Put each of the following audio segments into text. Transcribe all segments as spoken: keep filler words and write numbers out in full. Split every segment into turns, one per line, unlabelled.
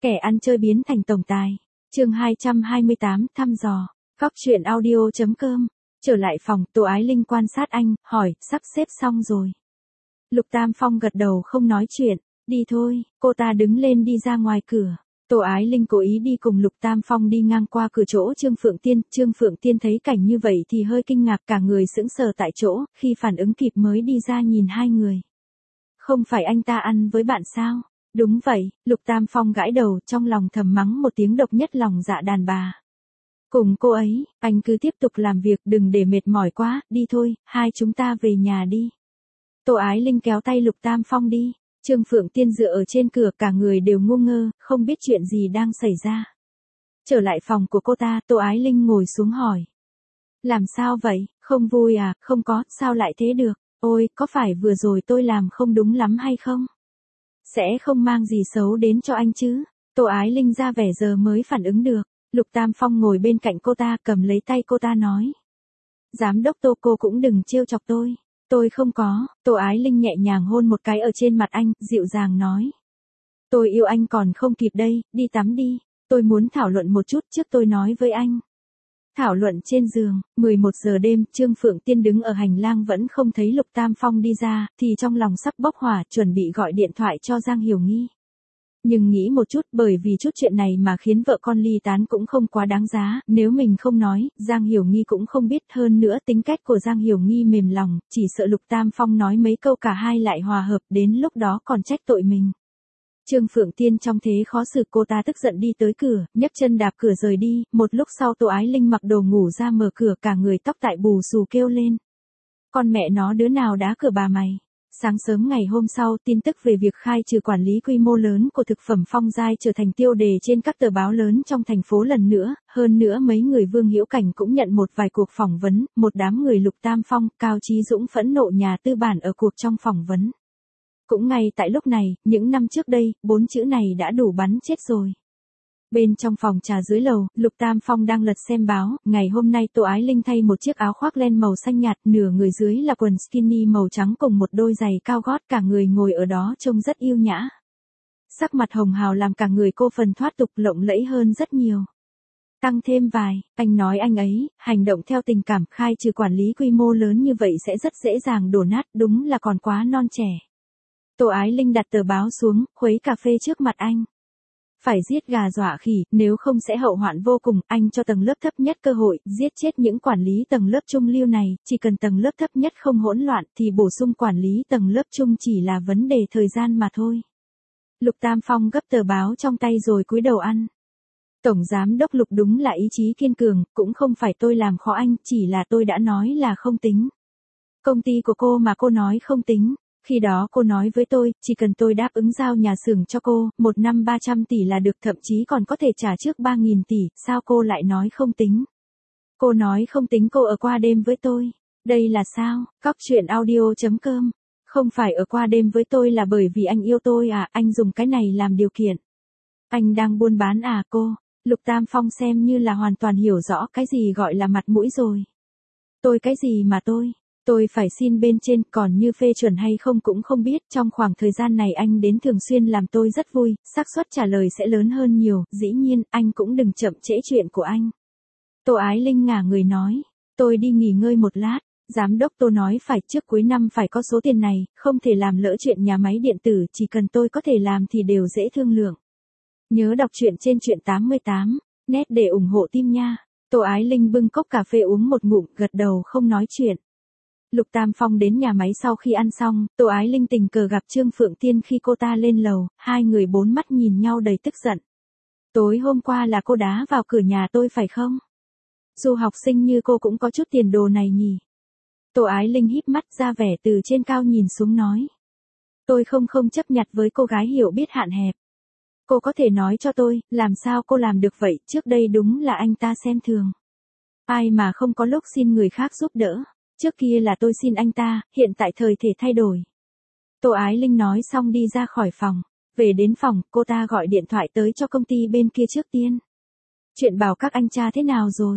Kẻ ăn chơi biến thành tổng tài. Chương hai trăm hai mươi tám, thăm dò. Cóc truyện audio chấm com. Trở lại phòng, Tô Ái Linh quan sát anh, hỏi, sắp xếp xong rồi. Lục Tam Phong gật đầu không nói chuyện. Đi thôi, cô ta đứng lên đi ra ngoài cửa. Tô Ái Linh cố ý đi cùng Lục Tam Phong đi ngang qua cửa chỗ Trương Phượng Tiên. Trương Phượng Tiên thấy cảnh như vậy thì hơi kinh ngạc, cả người sững sờ tại chỗ, khi phản ứng kịp mới đi ra nhìn hai người. Không phải anh ta ăn với bạn sao? Đúng vậy, Lục Tam Phong gãi đầu, trong lòng thầm mắng một tiếng độc nhất lòng dạ đàn bà. Cùng cô ấy, anh cứ tiếp tục làm việc, đừng để mệt mỏi quá, đi thôi, hai chúng ta về nhà đi. Tô Ái Linh kéo tay Lục Tam Phong đi. Trương Phượng Tiên dựa ở trên cửa, cả người đều ngu ngơ, không biết chuyện gì đang xảy ra. Trở lại phòng của cô ta, Tô Ái Linh ngồi xuống hỏi. Làm sao vậy, không vui à? Không có, sao lại thế được? Ôi, có phải vừa rồi tôi làm không đúng lắm hay không? Sẽ không mang gì xấu đến cho anh chứ? Tô Ái Linh ra vẻ giờ mới phản ứng được. Lục Tam Phong ngồi bên cạnh cô ta, cầm lấy tay cô ta nói. Giám đốc Tô, cô cũng đừng trêu chọc tôi. Tôi không có. Tô Ái Linh nhẹ nhàng hôn một cái ở trên mặt anh, dịu dàng nói. Tôi yêu anh còn không kịp đây, đi tắm đi. Tôi muốn thảo luận một chút trước tôi nói với anh. Thảo luận trên giường, mười một giờ đêm, Trương Phượng Tiên đứng ở hành lang vẫn không thấy Lục Tam Phong đi ra, thì trong lòng sắp bốc hỏa, chuẩn bị gọi điện thoại cho Giang Hiểu Nghi. Nhưng nghĩ một chút, bởi vì chút chuyện này mà khiến vợ con ly tán cũng không quá đáng giá, nếu mình không nói, Giang Hiểu Nghi cũng không biết, hơn nữa tính cách của Giang Hiểu Nghi mềm lòng, chỉ sợ Lục Tam Phong nói mấy câu cả hai lại hòa hợp, đến lúc đó còn trách tội mình. Trương Phượng Tiên trong thế khó xử, cô ta tức giận đi tới cửa, nhấc chân đạp cửa rời đi, một lúc sau Tô Ái Linh mặc đồ ngủ ra mở cửa, cả người tóc tại bù xù kêu lên. Con mẹ nó, đứa nào đá cửa bà mày? Sáng sớm ngày hôm sau, tin tức về việc khai trừ quản lý quy mô lớn của thực phẩm Phong Giai trở thành tiêu đề trên các tờ báo lớn trong thành phố lần nữa, hơn nữa mấy người Vương Hữu Cảnh cũng nhận một vài cuộc phỏng vấn, một đám người Lục Tam Phong, Cao Chí Dũng phẫn nộ nhà tư bản ở cuộc trong phỏng vấn. Cũng ngay tại lúc này, những năm trước đây, bốn chữ này đã đủ bắn chết rồi. Bên trong phòng trà dưới lầu, Lục Tam Phong đang lật xem báo, ngày hôm nay Tô Ái Linh thay một chiếc áo khoác len màu xanh nhạt, nửa người dưới là quần skinny màu trắng cùng một đôi giày cao gót, cả người ngồi ở đó trông rất yêu nhã. Sắc mặt hồng hào làm cả người cô phần thoát tục, lộng lẫy hơn rất nhiều. Tăng thêm vài, anh nói anh ấy, hành động theo tình cảm, khai trừ quản lý quy mô lớn như vậy sẽ rất dễ dàng đổ nát, đúng là còn quá non trẻ. Tô Ái Linh đặt tờ báo xuống, khuấy cà phê trước mặt anh. Phải giết gà dọa khỉ, nếu không sẽ hậu hoạn vô cùng, anh cho tầng lớp thấp nhất cơ hội, giết chết những quản lý tầng lớp trung lưu này, chỉ cần tầng lớp thấp nhất không hỗn loạn thì bổ sung quản lý tầng lớp trung chỉ là vấn đề thời gian mà thôi. Lục Tam Phong gấp tờ báo trong tay rồi cúi đầu ăn. Tổng giám đốc Lục đúng là ý chí kiên cường, cũng không phải tôi làm khó anh, chỉ là tôi đã nói là không tính. Công ty của cô mà cô nói không tính. Khi đó cô nói với tôi, chỉ cần tôi đáp ứng giao nhà xưởng cho cô, một năm ba trăm tỷ là được, thậm chí còn có thể trả trước ba nghìn tỷ, sao cô lại nói không tính? Cô nói không tính cô ở qua đêm với tôi. Đây là sao? Cóc truyện audio chấm com. Không phải ở qua đêm với tôi là bởi vì anh yêu tôi à, anh dùng cái này làm điều kiện. Anh đang buôn bán à cô? Lục Tam Phong xem như là hoàn toàn hiểu rõ cái gì gọi là mặt mũi rồi. Tôi cái gì mà tôi? Tôi phải xin bên trên, còn như phê chuẩn hay không cũng không biết, trong khoảng thời gian này anh đến thường xuyên làm tôi rất vui, xác suất trả lời sẽ lớn hơn nhiều, dĩ nhiên, anh cũng đừng chậm trễ chuyện của anh. Tô Ái Linh ngả người nói, tôi đi nghỉ ngơi một lát, giám đốc Tô nói phải trước cuối năm phải có số tiền này, không thể làm lỡ chuyện nhà máy điện tử, chỉ cần tôi có thể làm thì đều dễ thương lượng. Nhớ đọc truyện trên truyện tám mươi tám, net để ủng hộ team nha. Tô Ái Linh bưng cốc cà phê uống một ngụm, gật đầu không nói chuyện. Lục Tam Phong đến nhà máy sau khi ăn xong, Tô Ái Linh tình cờ gặp Trương Phượng Tiên khi cô ta lên lầu, hai người bốn mắt nhìn nhau đầy tức giận. Tối hôm qua là cô đá vào cửa nhà tôi phải không? Du học sinh như cô cũng có chút tiền đồ này nhỉ? Tô Ái Linh híp mắt ra vẻ từ trên cao nhìn xuống nói. Tôi không không chấp nhặt với cô gái hiểu biết hạn hẹp. Cô có thể nói cho tôi, làm sao cô làm được vậy, trước đây đúng là anh ta xem thường. Ai mà không có lúc xin người khác giúp đỡ. Trước kia là tôi xin anh ta, hiện tại thời thể thay đổi. Tô Ái Linh nói xong đi ra khỏi phòng. Về đến phòng, cô ta gọi điện thoại tới cho công ty bên kia trước tiên. Chuyện bảo các anh cha thế nào rồi?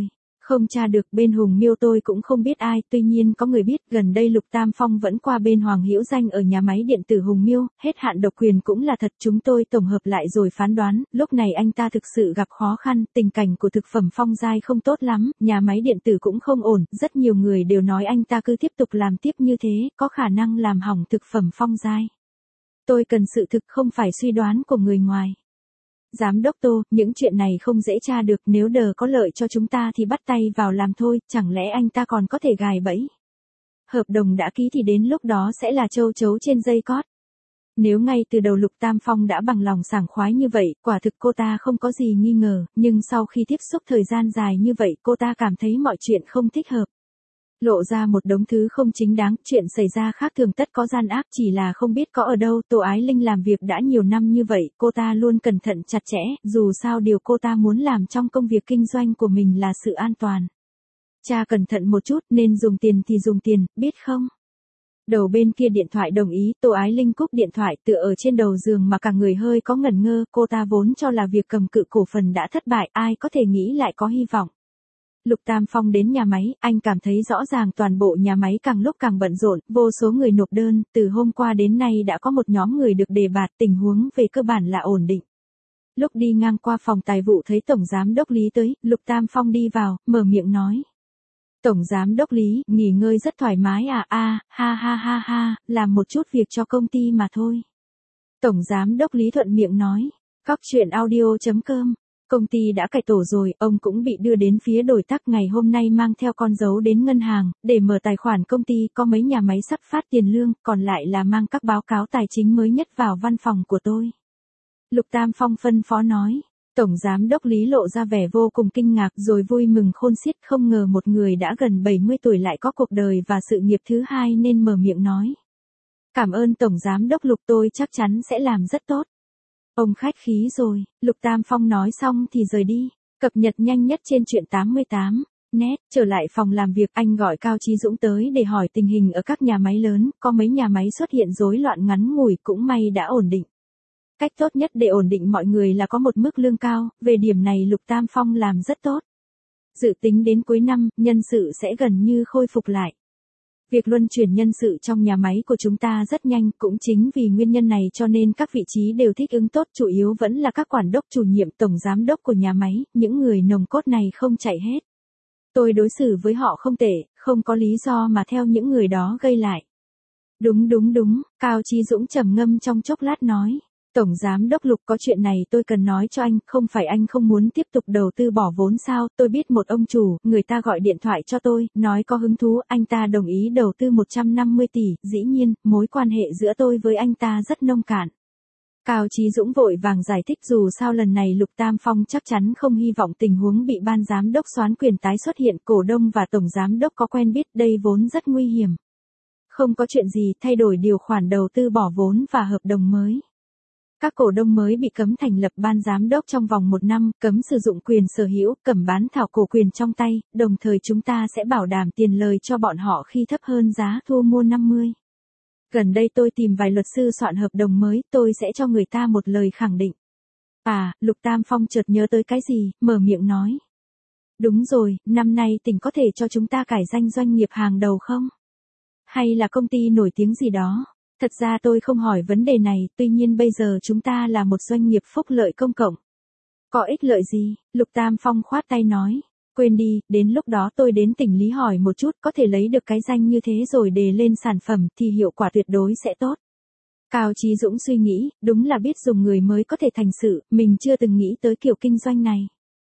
Không tra được, bên Hùng Miêu tôi cũng không biết ai, tuy nhiên có người biết, gần đây Lục Tam Phong vẫn qua bên Hoàng Hữu Danh ở nhà máy điện tử Hùng Miêu, hết hạn độc quyền cũng là thật, chúng tôi tổng hợp lại rồi phán đoán, lúc này anh ta thực sự gặp khó khăn, tình cảnh của thực phẩm Phong Giai không tốt lắm, nhà máy điện tử cũng không ổn, rất nhiều người đều nói anh ta cứ tiếp tục làm tiếp như thế, có khả năng làm hỏng thực phẩm Phong Giai. Tôi cần sự thực không phải suy đoán của người ngoài. Giám đốc Tô, những chuyện này không dễ tra được, nếu đờ có lợi cho chúng ta thì bắt tay vào làm thôi, chẳng lẽ anh ta còn có thể gài bẫy. Hợp đồng đã ký thì đến lúc đó sẽ là châu chấu trên dây cót. Nếu ngay từ đầu Lục Tam Phong đã bằng lòng sảng khoái như vậy, quả thực cô ta không có gì nghi ngờ, nhưng sau khi tiếp xúc thời gian dài như vậy cô ta cảm thấy mọi chuyện không thích hợp. Lộ ra một đống thứ không chính đáng, chuyện xảy ra khác thường tất có gian ác, chỉ là không biết có ở đâu. Tô Ái Linh làm việc đã nhiều năm như vậy, cô ta luôn cẩn thận chặt chẽ, dù sao điều cô ta muốn làm trong công việc kinh doanh của mình là sự an toàn. Cha cẩn thận một chút, nên dùng tiền thì dùng tiền, biết không? Đầu bên kia điện thoại đồng ý, Tô Ái Linh cúp điện thoại, tựa ở trên đầu giường mà cả người hơi có ngẩn ngơ, cô ta vốn cho là việc cầm cự cổ phần đã thất bại, ai có thể nghĩ lại có hy vọng. Lục Tam Phong đến nhà máy, anh cảm thấy rõ ràng toàn bộ nhà máy càng lúc càng bận rộn, vô số người nộp đơn, từ hôm qua đến nay đã có một nhóm người được đề bạt, tình huống về cơ bản là ổn định. Lúc đi ngang qua phòng tài vụ thấy Tổng Giám Đốc Lý tới, Lục Tam Phong đi vào, mở miệng nói. Tổng Giám Đốc Lý, nghỉ ngơi rất thoải mái à, a, ha ha ha ha, làm một chút việc cho công ty mà thôi. Tổng Giám Đốc Lý thuận miệng nói, Cóc Truyện Audio chấm com. Công ty đã cải tổ rồi, ông cũng bị đưa đến phía đổi tác, ngày hôm nay mang theo con dấu đến ngân hàng, để mở tài khoản công ty, có mấy nhà máy sắp phát tiền lương, còn lại là mang các báo cáo tài chính mới nhất vào văn phòng của tôi. Lục Tam Phong phân phó nói, Tổng Giám Đốc Lý lộ ra vẻ vô cùng kinh ngạc rồi vui mừng khôn xiết, không ngờ một người đã gần bảy mươi tuổi lại có cuộc đời và sự nghiệp thứ hai nên mở miệng nói. Cảm ơn Tổng Giám Đốc Lục, tôi chắc chắn sẽ làm rất tốt. Ông khách khí rồi, Lục Tam Phong nói xong thì rời đi, cập nhật nhanh nhất trên truyện tám mươi tám. Net, trở lại phòng làm việc, anh gọi Cao Chí Dũng tới để hỏi tình hình ở các nhà máy lớn, có mấy nhà máy xuất hiện rối loạn ngắn ngủi, cũng may đã ổn định. Cách tốt nhất để ổn định mọi người là có một mức lương cao, về điểm này Lục Tam Phong làm rất tốt. Dự tính đến cuối năm, nhân sự sẽ gần như khôi phục lại. Việc luân chuyển nhân sự trong nhà máy của chúng ta rất nhanh, cũng chính vì nguyên nhân này cho nên các vị trí đều thích ứng tốt, chủ yếu vẫn là các quản đốc chủ nhiệm, tổng giám đốc của nhà máy, những người nòng cốt này không chạy hết. Tôi đối xử với họ không tệ, không có lý do mà theo những người đó gây lại. Đúng đúng đúng, Cao Chí Dũng trầm ngâm trong chốc lát nói. Tổng Giám Đốc Lục, có chuyện này tôi cần nói cho anh, không phải anh không muốn tiếp tục đầu tư bỏ vốn sao, tôi biết một ông chủ, người ta gọi điện thoại cho tôi, nói có hứng thú, anh ta đồng ý đầu tư một trăm năm mươi tỷ, dĩ nhiên, mối quan hệ giữa tôi với anh ta rất nông cạn. Cao Chí Dũng vội vàng giải thích, dù sao lần này Lục Tam Phong chắc chắn không hy vọng tình huống bị ban giám đốc soán quyền tái xuất hiện, cổ đông và tổng giám đốc có quen biết, đây vốn rất nguy hiểm. Không có chuyện gì, thay đổi điều khoản đầu tư bỏ vốn và hợp đồng mới. Các cổ đông mới bị cấm thành lập ban giám đốc trong vòng một năm, cấm sử dụng quyền sở hữu, cấm bán thảo cổ quyền trong tay, đồng thời chúng ta sẽ bảo đảm tiền lời cho bọn họ khi thấp hơn giá thu mua năm mươi. Gần đây tôi tìm vài luật sư soạn hợp đồng mới, tôi sẽ cho người ta một lời khẳng định. À, Lục Tam Phong chợt nhớ tới cái gì, mở miệng nói. Đúng rồi, năm nay tỉnh có thể cho chúng ta cải danh doanh nghiệp hàng đầu không? Hay là công ty nổi tiếng gì đó? Thật ra tôi không hỏi vấn đề này, tuy nhiên bây giờ chúng ta là một doanh nghiệp phúc lợi công cộng. Có ích lợi gì? Lục Tam Phong khoát tay nói. Quên đi, đến lúc đó tôi đến tỉnh Lý hỏi một chút, có thể lấy được cái danh như thế rồi đề lên sản phẩm thì hiệu quả tuyệt đối sẽ tốt. Cao Chí Dũng suy nghĩ, đúng là biết dùng người mới có thể thành sự, mình chưa từng nghĩ tới kiểu kinh doanh này.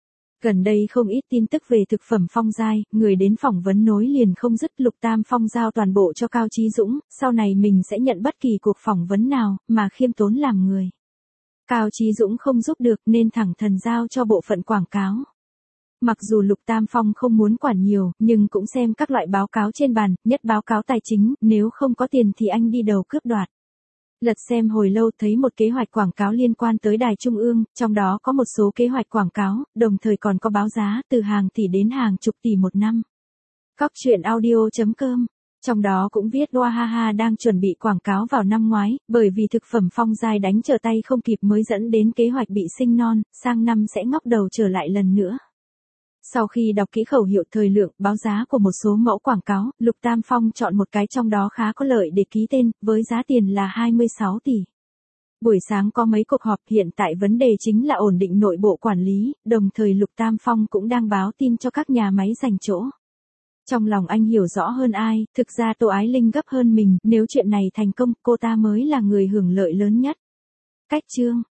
Gần đây không ít tin tức về thực phẩm Phong Giai, người đến phỏng vấn nối liền không dứt. Lục Tam Phong giao toàn bộ cho Cao Chí Dũng, sau này mình sẽ nhận bất kỳ cuộc phỏng vấn nào, mà khiêm tốn làm người. Cao Chí Dũng không giúp được nên thẳng thần giao cho bộ phận quảng cáo. Mặc dù Lục Tam Phong không muốn quản nhiều, nhưng cũng xem các loại báo cáo trên bàn, nhất báo cáo tài chính, nếu không có tiền thì anh đi đầu cướp đoạt. Lật xem hồi lâu thấy một kế hoạch quảng cáo liên quan tới Đài Trung ương, trong đó có một số kế hoạch quảng cáo, đồng thời còn có báo giá từ hàng tỷ đến hàng chục tỷ một năm. Cóc Truyện Audio chấm com, trong đó cũng viết Wahaha đang chuẩn bị quảng cáo vào năm ngoái, bởi vì thực phẩm Phong Giai đánh trở tay không kịp mới dẫn đến kế hoạch bị sinh non, sang năm sẽ ngóc đầu trở lại lần nữa. Sau khi đọc kỹ khẩu hiệu, thời lượng, báo giá của một số mẫu quảng cáo, Lục Tam Phong chọn một cái trong đó khá có lợi để ký tên, với giá tiền là hai mươi sáu tỷ. Buổi sáng có mấy cuộc họp, hiện tại vấn đề chính là ổn định nội bộ quản lý, đồng thời Lục Tam Phong cũng đang báo tin cho các nhà máy giành chỗ. Trong lòng anh hiểu rõ hơn ai, thực ra Tô Ái Linh gấp hơn mình, nếu chuyện này thành công, cô ta mới là người hưởng lợi lớn nhất. Cách chương